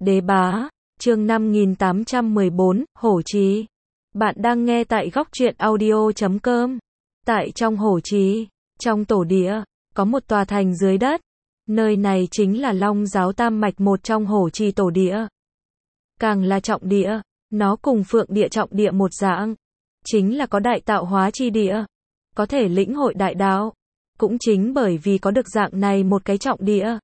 Đế Bá, chương 5814, Hổ Trì. Bạn đang nghe tại góc truyện audio.com. Tại trong Hổ Trì, trong tổ địa, có một tòa thành dưới đất. Nơi này chính là Long Giáo Tam Mạch, một trong Hổ Trì tổ địa. Càng là trọng địa, nó cùng Phượng địa trọng địa một dạng. Chính là có đại tạo hóa chi địa. Có thể lĩnh hội đại đạo. Cũng chính bởi vì có được dạng này một cái trọng địa.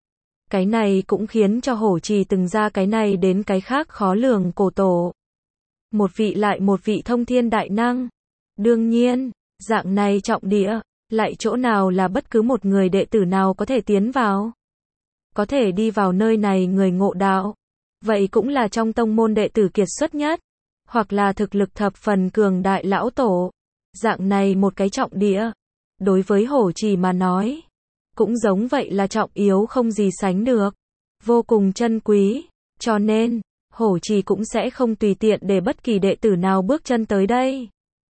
Cái này cũng khiến cho Hổ Trì từng ra cái này đến cái khác khó lường cổ tổ. Một vị lại một vị thông thiên đại năng. Đương nhiên, dạng này trọng địa, lại chỗ nào là bất cứ một người đệ tử nào có thể tiến vào. Có thể đi vào nơi này người ngộ đạo. Vậy cũng là trong tông môn đệ tử kiệt xuất nhất. Hoặc là thực lực thập phần cường đại lão tổ. Dạng này một cái trọng địa. Đối với Hổ Trì mà nói. Cũng giống vậy là trọng yếu không gì sánh được. Vô cùng chân quý. Cho nên, Hổ Trì cũng sẽ không tùy tiện để bất kỳ đệ tử nào bước chân tới đây.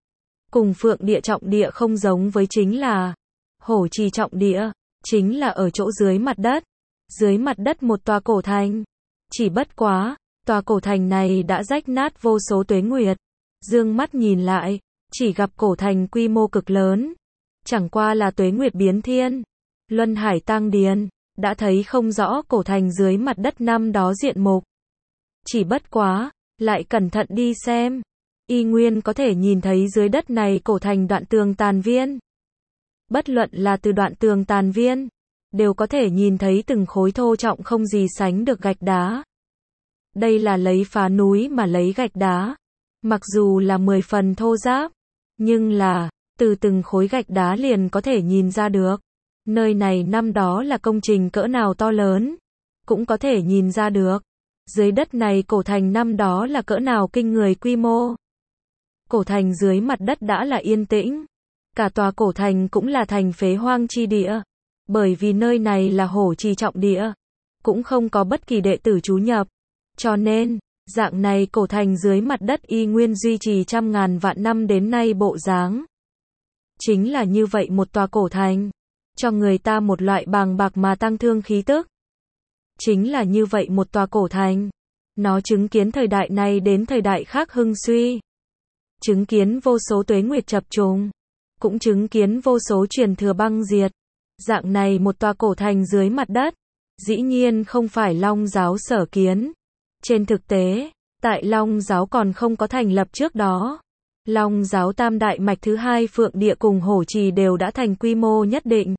Cùng Phượng địa trọng địa không giống với chính là Hổ Trì trọng địa, chính là ở chỗ dưới mặt đất. Dưới mặt đất một tòa cổ thành. Chỉ bất quá, tòa cổ thành này đã rách nát vô số tuế nguyệt. Dương mắt nhìn lại, chỉ gặp cổ thành quy mô cực lớn. Chẳng qua là tuế nguyệt biến thiên. Luân hải tăng điền, đã thấy không rõ cổ thành dưới mặt đất năm đó diện mục. Chỉ bất quá, lại cẩn thận đi xem. Y nguyên có thể nhìn thấy dưới đất này cổ thành đoạn tường tàn viên. Bất luận là từ đoạn tường tàn viên, đều có thể nhìn thấy từng khối thô trọng không gì sánh được gạch đá. Đây là lấy phá núi mà lấy gạch đá. Mặc dù là 10 phần thô ráp, nhưng là, từ từng khối gạch đá liền có thể nhìn ra được. Nơi này năm đó là công trình cỡ nào to lớn. Cũng có thể nhìn ra được. Dưới đất này cổ thành năm đó là cỡ nào kinh người quy mô. Cổ thành dưới mặt đất đã là yên tĩnh. Cả tòa cổ thành cũng là thành phế hoang chi địa. Bởi vì nơi này là Hổ Trì trọng địa. Cũng không có bất kỳ đệ tử trú nhập. Cho nên, dạng này cổ thành dưới mặt đất y nguyên duy trì trăm ngàn vạn năm đến nay bộ dáng. Chính là như vậy một tòa cổ thành. Cho người ta một loại bàng bạc mà tăng thương khí tức. Chính là như vậy một tòa cổ thành. Nó chứng kiến thời đại này đến thời đại khác hưng suy. Chứng kiến vô số tuế nguyệt chập trùng. Cũng chứng kiến vô số truyền thừa băng diệt. Dạng này một tòa cổ thành dưới mặt đất. Dĩ nhiên không phải Long Giáo sở kiến. Trên thực tế, tại Long Giáo còn không có thành lập trước đó. Long Giáo Tam Đại Mạch thứ hai Phượng địa cùng Hổ Trì đều đã thành quy mô nhất định.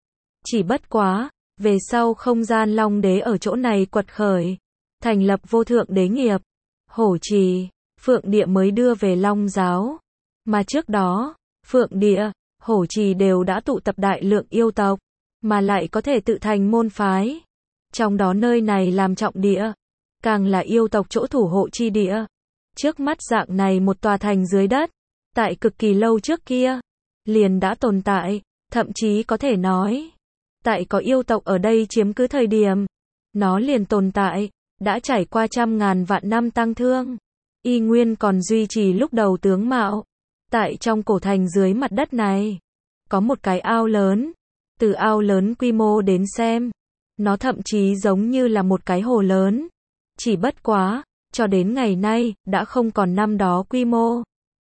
Chỉ bất quá, về sau không gian Long Đế ở chỗ này quật khởi, thành lập vô thượng đế nghiệp. Hổ Trì, Phượng địa mới đưa về Long Giáo. Mà trước đó, Phượng địa, Hổ Trì đều đã tụ tập đại lượng yêu tộc, mà lại có thể tự thành môn phái. Trong đó nơi này làm trọng địa, càng là yêu tộc chỗ thủ hộ chi địa. Trước mắt dạng này một tòa thành dưới đất, tại cực kỳ lâu trước kia, liền đã tồn tại, thậm chí có thể nói, tại có yêu tộc ở đây chiếm cứ thời điểm, nó liền tồn tại, đã trải qua trăm ngàn vạn năm tăng thương, y nguyên còn duy trì lúc đầu tướng mạo. Tại trong cổ thành dưới mặt đất này, có một cái ao lớn, từ ao lớn quy mô đến xem, nó thậm chí giống như là một cái hồ lớn. Chỉ bất quá, cho đến ngày nay, đã không còn năm đó quy mô.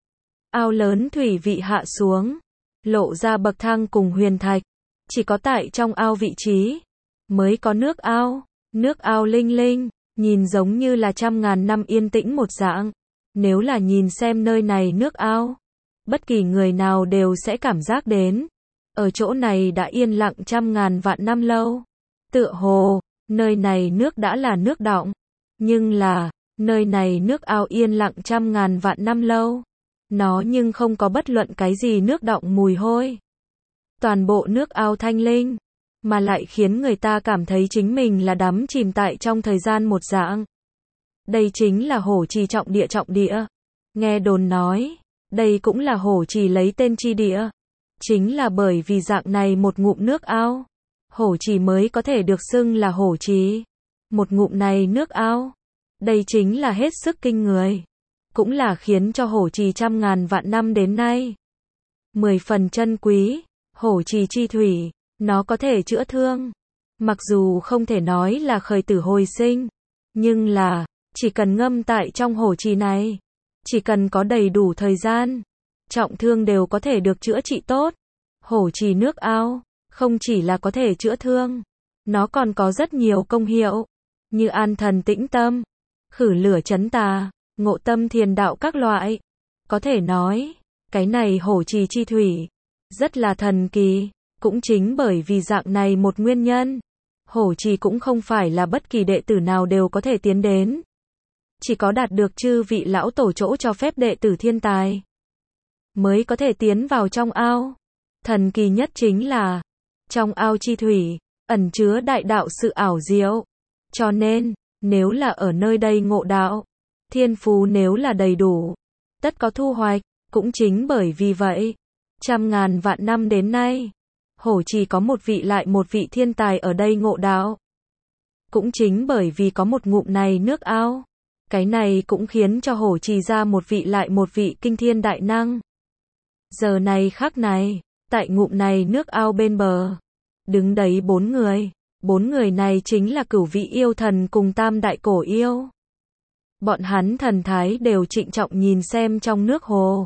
Ao lớn thủy vị hạ xuống, lộ ra bậc thang cùng huyền thạch. Chỉ có tại trong ao vị trí, mới có nước ao linh linh, nhìn giống như là trăm ngàn năm yên tĩnh một dạng. Nếu là nhìn xem nơi này nước ao, bất kỳ người nào đều sẽ cảm giác đến. Ở chỗ này đã yên lặng trăm ngàn vạn năm lâu. Tựa hồ, nơi này nước đã là nước đọng. Nhưng là, nơi này nước ao yên lặng trăm ngàn vạn năm lâu. Nó nhưng không có bất luận cái gì nước đọng mùi hôi. Toàn bộ nước ao thanh linh, mà lại khiến người ta cảm thấy chính mình là đắm chìm tại trong thời gian một dạng. Đây chính là Hổ Trì trọng địa. Nghe đồn nói, đây cũng là Hổ Trì lấy tên chi địa. Chính là bởi vì dạng này một ngụm nước ao, Hổ Trì mới có thể được xưng là Hổ Trì. Một ngụm này nước ao, đây chính là hết sức kinh người. Cũng là khiến cho Hổ Trì trăm ngàn vạn năm đến nay 10 phần chân quý. Hổ Trì chi thủy, nó có thể chữa thương. Mặc dù không thể nói là khởi tử hồi sinh, Nhưng là, chỉ cần ngâm tại trong hồ trì này, chỉ cần có đầy đủ thời gian, trọng thương đều có thể được chữa trị tốt. Hồ trì nước ao, không chỉ là có thể chữa thương, nó còn có rất nhiều công hiệu, như an thần tĩnh tâm, khử lửa trấn tà, ngộ tâm thiền đạo các loại. Có thể nói, cái này hồ trì chi thủy, rất là thần kỳ, cũng chính bởi vì dạng này một nguyên nhân. Hồ trì cũng không phải là bất kỳ đệ tử nào đều có thể tiến đến. Chỉ có đạt được chư vị lão tổ chỗ cho phép đệ tử thiên tài, mới có thể tiến vào trong ao. Thần kỳ nhất chính là, trong ao chi thủy, ẩn chứa đại đạo sự ảo diệu. Cho nên, nếu là ở nơi đây ngộ đạo, thiên phú nếu là đầy đủ, tất có thu hoạch. Cũng chính bởi vì vậy, trăm ngàn vạn năm đến nay, hồ trì có một vị lại một vị thiên tài ở đây ngộ đạo. Cũng chính bởi vì có một ngụm này nước ao, cái này cũng khiến cho hồ trì ra một vị lại một vị kinh thiên đại năng. Giờ này khắc này, tại ngụm này nước ao bên bờ, đứng đấy 4 người. 4 người này chính là Cửu Vị Yêu Thần cùng Tam Đại Cổ Yêu. Bọn hắn thần thái đều trịnh trọng nhìn xem trong nước hồ.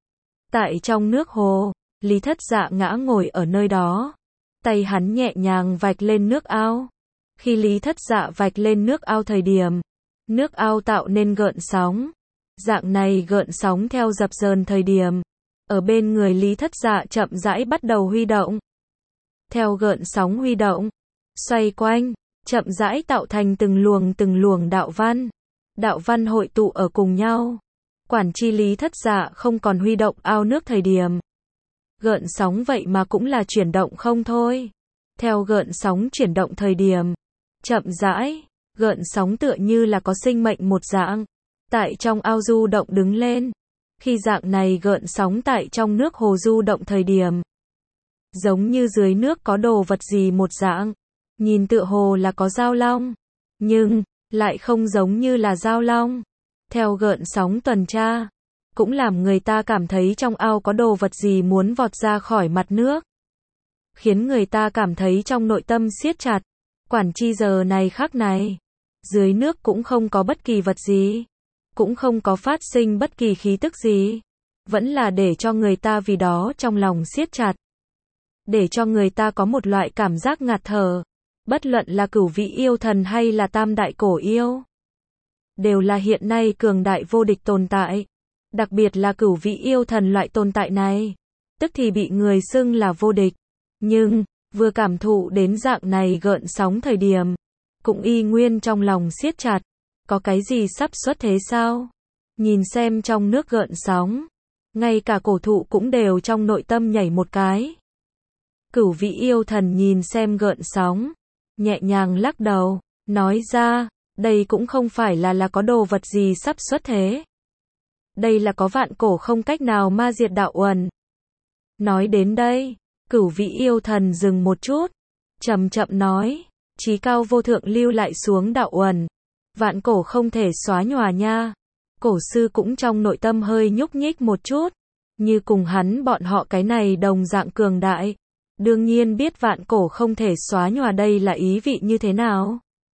Tại trong nước hồ, Lý Thất Dạ ngã ngồi ở nơi đó. Tay hắn nhẹ nhàng vạch lên nước ao. Khi Lý Thất Dạ vạch lên nước ao thời điểm, nước ao tạo nên gợn sóng. Dạng này gợn sóng theo dập dờn thời điểm, ở bên người Lý Thất Dạ chậm rãi bắt đầu huy động. Theo gợn sóng huy động, xoay quanh, chậm rãi tạo thành từng luồng đạo văn. Đạo văn hội tụ ở cùng nhau. Quản chi Lý Thất Dạ không còn huy động ao nước thời điểm. Gợn sóng vậy mà cũng là chuyển động không thôi. Theo gợn sóng chuyển động thời điểm, chậm rãi, gợn sóng tựa như là có sinh mệnh một dạng. Tại trong ao du động đứng lên. Khi dạng này gợn sóng tại trong nước hồ du động thời điểm, giống như dưới nước có đồ vật gì một dạng. Nhìn tựa hồ là có dao long, nhưng lại không giống như là dao long. Theo gợn sóng tuần tra, cũng làm người ta cảm thấy trong ao có đồ vật gì muốn vọt ra khỏi mặt nước, khiến người ta cảm thấy trong nội tâm siết chặt. Quản chi giờ này khắc này, dưới nước cũng không có bất kỳ vật gì, cũng không có phát sinh bất kỳ khí tức gì, vẫn là để cho người ta vì đó trong lòng siết chặt, để cho người ta có một loại cảm giác ngạt thở. Bất luận là Cửu Vị Yêu Thần hay là Tam Đại Cổ Yêu, đều là hiện nay cường đại vô địch tồn tại. Đặc biệt là Cửu Vị Yêu Thần loại tồn tại này, tức thì bị người xưng là vô địch. Nhưng, vừa cảm thụ đến dạng này gợn sóng thời điểm, cũng y nguyên trong lòng siết chặt. Có cái gì sắp xuất thế sao? Nhìn xem trong nước gợn sóng, ngay cả cổ thụ cũng đều trong nội tâm nhảy một cái. Cửu Vị Yêu Thần nhìn xem gợn sóng, nhẹ nhàng lắc đầu, nói ra, đây cũng không phải là có đồ vật gì sắp xuất thế. Đây là có vạn cổ không cách nào ma diệt đạo uẩn. Nói đến đây, Cửu Vị Yêu Thần dừng một chút, chậm chậm nói, chí cao vô thượng lưu lại xuống đạo uẩn, vạn cổ không thể xóa nhòa nha. Cổ sư cũng trong nội tâm hơi nhúc nhích một chút, như cùng hắn bọn họ cái này đồng dạng cường đại. Đương nhiên biết vạn cổ không thể xóa nhòa đây là ý vị như thế nào.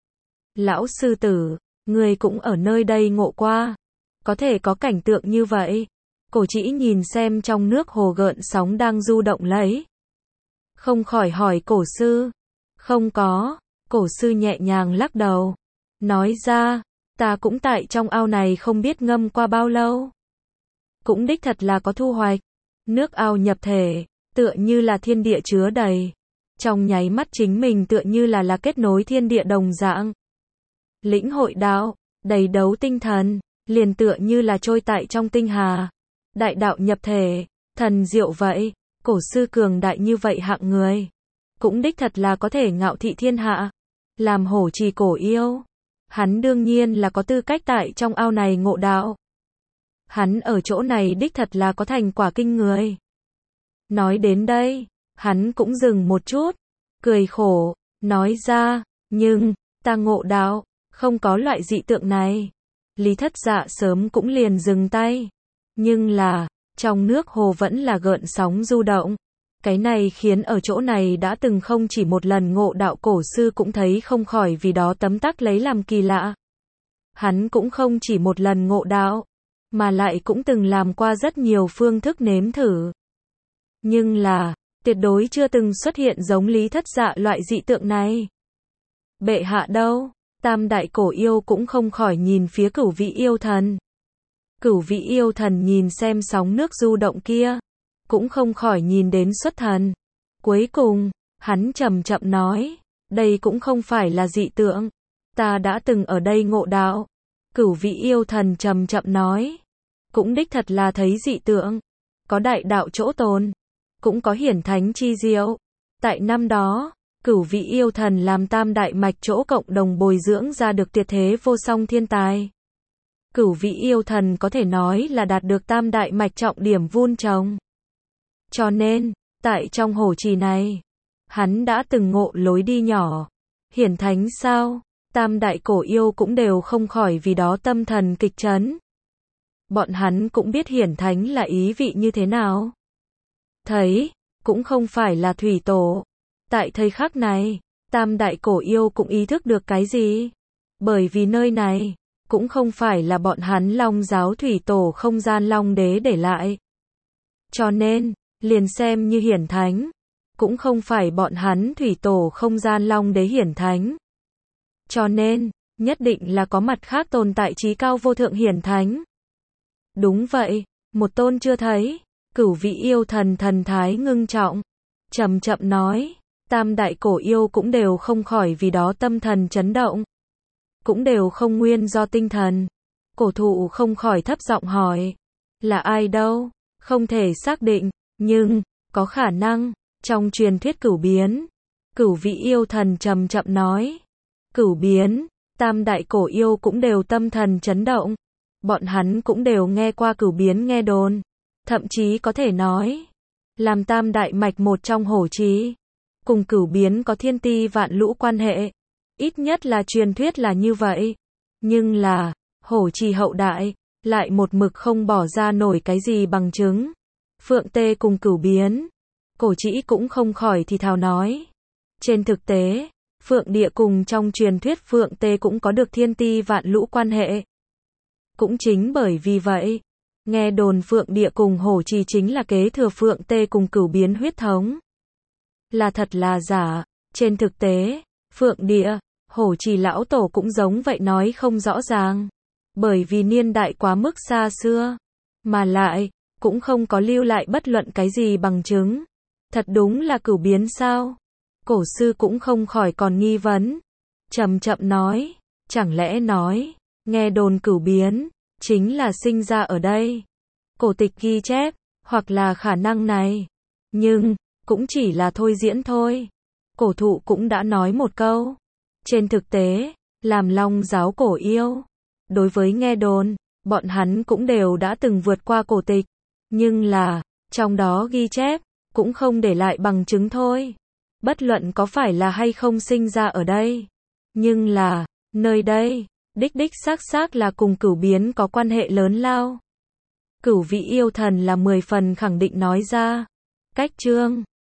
Lão sư tử, người cũng ở nơi đây ngộ qua, có thể có cảnh tượng như vậy. Cổ Trĩ nhìn xem trong nước hồ gợn sóng đang du động lấy, không khỏi hỏi cổ sư. Không có, cổ sư nhẹ nhàng lắc đầu, nói ra, ta cũng tại trong ao này không biết ngâm qua bao lâu. Cũng đích thật là có thu hoạch, nước ao nhập thể, tựa như là thiên địa chứa đầy. Trong nháy mắt chính mình tựa như là kết nối thiên địa đồng dạng. Lĩnh hội đạo, đầy đấu tinh thần, liền tựa như là trôi tại trong tinh hà. Đại đạo nhập thể, thần diệu vậy, cổ sư cường đại như vậy hạng người. Cũng đích thật là có thể ngạo thị thiên hạ. Làm hổ trì cổ yêu, hắn đương nhiên là có tư cách tại trong ao này ngộ đạo. Hắn ở chỗ này đích thật là có thành quả kinh người. Nói đến đây, hắn cũng dừng một chút, cười khổ, nói ra, nhưng, ta ngộ đạo, không có loại dị tượng này. Lý Thất Dạ sớm cũng liền dừng tay. Nhưng là, trong nước hồ vẫn là gợn sóng du động. Cái này khiến ở chỗ này đã từng không chỉ một lần ngộ đạo cổ sư cũng thấy không khỏi vì đó tấm tắc lấy làm kỳ lạ. hắn cũng không chỉ một lần ngộ đạo, mà lại cũng từng làm qua rất nhiều phương thức nếm thử. Nhưng là, tuyệt đối chưa từng xuất hiện giống Lý Thất Dạ loại dị tượng này. Bệ hạ đâu? Tam đại cổ yêu cũng không khỏi nhìn phía Cửu Vị yêu thần. Cửu Vị yêu thần nhìn xem sóng nước du động kia, cũng không khỏi nhìn đến xuất thần. Cuối cùng, hắn chậm chậm nói, đây cũng không phải là dị tượng, ta đã từng ở đây ngộ đạo. Cửu Vị yêu thần chậm chậm nói, cũng đích thật là thấy dị tượng, có đại đạo chỗ tồn, cũng có hiển thánh chi diệu. Tại năm đó, Cửu Vị yêu thần làm tam đại mạch chỗ cộng đồng bồi dưỡng ra được tuyệt thế vô song thiên tài. Cửu Vị yêu thần có thể nói là đạt được tam đại mạch trọng điểm vun trồng. Cho nên, tại trong hồ trì này, hắn đã từng ngộ lối đi nhỏ. Hiển thánh sao? Tam đại cổ yêu cũng đều không khỏi vì đó tâm thần kịch chấn. Bọn hắn cũng biết hiển thánh là ý vị như thế nào. Thấy, cũng không phải là thủy tổ. Tại thời khắc này, tam đại cổ yêu cũng ý thức được cái gì? Bởi vì nơi này, cũng không phải là bọn hắn Long giáo thủy tổ không gian Long đế để lại. Cho nên, liền xem như hiển thánh, cũng không phải bọn hắn thủy tổ không gian Long đế hiển thánh. Cho nên, nhất định là có mặt khác tồn tại trí cao vô thượng hiển thánh. Đúng vậy, một tôn chưa thấy. Cửu Vị yêu thần thần thái ngưng trọng, chậm chậm nói, tam đại cổ yêu cũng đều không khỏi vì đó tâm thần chấn động. Cũng đều không nguyên do tinh thần. Cổ thụ không khỏi thấp giọng hỏi, là ai đâu? Không thể xác định, nhưng, có khả năng, trong truyền thuyết cửu biến. Cửu Vị yêu thần chậm chậm nói, cửu biến, tam đại cổ yêu cũng đều tâm thần chấn động. Bọn hắn cũng đều nghe qua cửu biến nghe đồn. Thậm chí có thể nói, làm tam đại mạch một trong hổ trì, cùng cửu biến có thiên ti vạn lũ quan hệ. Ít nhất là truyền thuyết là như vậy. Nhưng là, hổ trì hậu đại, lại một mực không bỏ ra nổi cái gì bằng chứng. Phượng Tê cùng cửu biến. Cổ Trĩ cũng không khỏi thì thào nói. Trên thực tế, Phượng Địa cùng trong truyền thuyết Phượng Tê cũng có được thiên ti vạn lũ quan hệ. Cũng chính bởi vì vậy, nghe đồn Phượng Địa cùng hổ trì chính là kế thừa Phượng Tê cùng cửu biến huyết thống. Là thật là giả, trên thực tế, Phượng Địa, hổ trì lão tổ cũng giống vậy nói không rõ ràng. Bởi vì niên đại quá mức xa xưa, mà lại, cũng không có lưu lại bất luận cái gì bằng chứng. Thật đúng là cửu biến sao? Cổ sư cũng không khỏi còn nghi vấn. Chậm chậm nói, chẳng lẽ nói, nghe đồn cửu biến, chính là sinh ra ở đây. Cổ tịch ghi chép, hoặc là khả năng này. Nhưng, cũng chỉ là thôi diễn thôi. Cổ thụ cũng đã nói một câu. Trên thực tế, làm Long giáo cổ yêu. Đối với nghe đồn, bọn hắn cũng đều đã từng vượt qua cổ tịch. Nhưng là, trong đó ghi chép, cũng không để lại bằng chứng thôi. Bất luận có phải là hay không sinh ra ở đây. Nhưng là, nơi đây, đích xác là cùng cửu biến có quan hệ lớn lao. Cửu Vị yêu thần là 10 phần khẳng định nói ra. Cách chương